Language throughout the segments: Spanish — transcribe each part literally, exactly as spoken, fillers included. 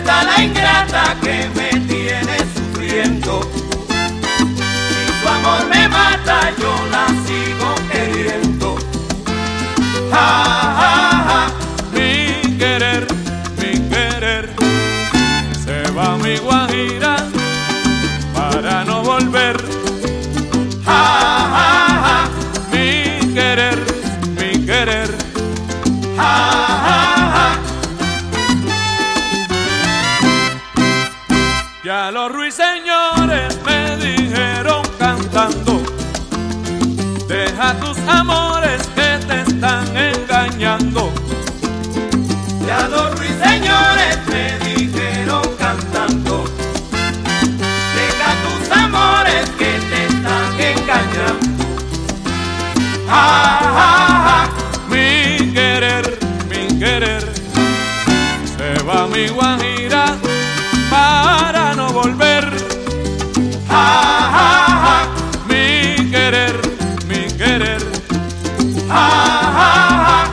está la ingrata que me tiene sufriendo? Si su amor me mata, yo la sigo queriendo. Ja, ja, ja. Mi querer, mi querer, se va mi Guajira para no volver. Ja, ja, ja. Mi querer, mi querer, Ja, ja, ja. ya los ruiseñores me dijeron cantando: deja tus amores que te están engañando. Ya los ruiseñores me dijeron cantando: deja tus amores que te están engañando. Ja, ja, ja. Mi querer, mi querer, se va mi Guajira para no volver. Ja, ja, ja. Mi querer, mi querer, Ja, ja, ja.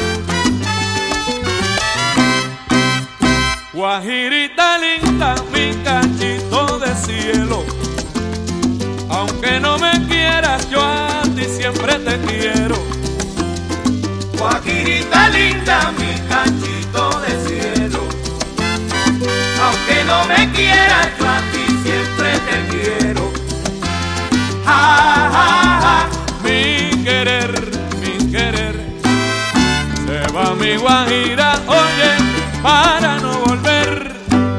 Guajirita linda, mi cachito de cielo. Aunque no me quieras, yo a ti siempre te quiero. Guajirita linda, mi cachito de cielo. Aunque no me quieras, yo a ti siempre te quiero. Ja, ja, ja. Mi querer, mi querer, se va mi Guajira, oye, para no volver.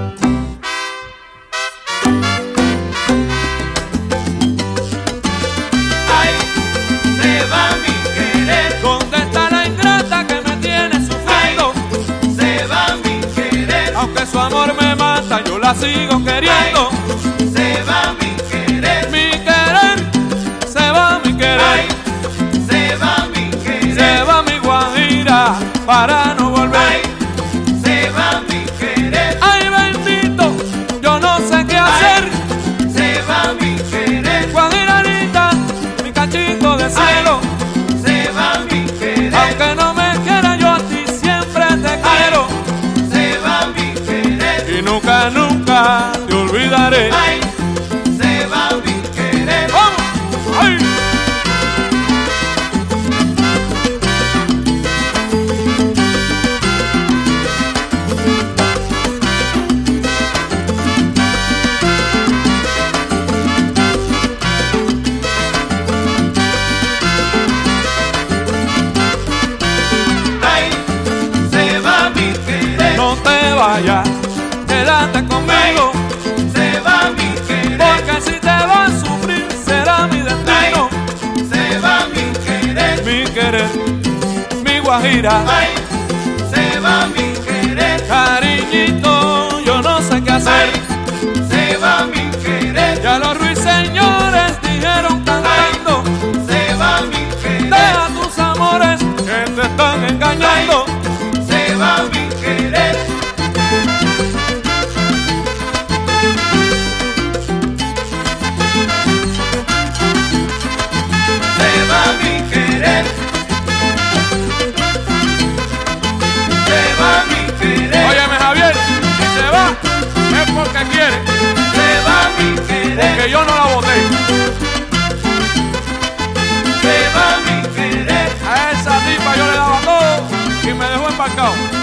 Ay, se va mi querer. ¿Dónde está la ingrata que me tiene Ay, sufriendo? se va mi querer. Aunque su amor me mata, yo la sigo queriendo. Ay, se va mi querer. Mi querer, se va mi querer, Ay, se va mi querer. se va mi Guajira para no volver. Ay, se va mi querer. Ay, bendito, yo no sé qué hacer. Ay, se va mi querer. Guajirarita, mi cachito de cielo. Ay, se va mi querer. Aunque no me quiera, yo a ti siempre te quiero. Ay, se va mi querer. Y nunca, nunca te olvidaré. Ay, se va mi querer. ¡Vamos! ¡Ay! Ay, se va mi querer. No te vayas, quédate conmigo, Se va mi querer. porque si te vas a sufrir será mi destino. Ay, se va mi querer. Mi querer, mi Guajira, Ay, se va mi querer. cariñito, yo no sé qué hacer. Ay, se va mi querer. Ya los ruiseñores dijeron cantando: Se va mi querer. deja tus amores que te están engañando. Se va mi querer. Se va mi querer. Se va mi querer. Óyeme, Javier, si se va es porque quiere, Se va mi querer. porque yo no la boté. Se va mi querer. A esa tipa yo le daba todo y me dejó embarcado.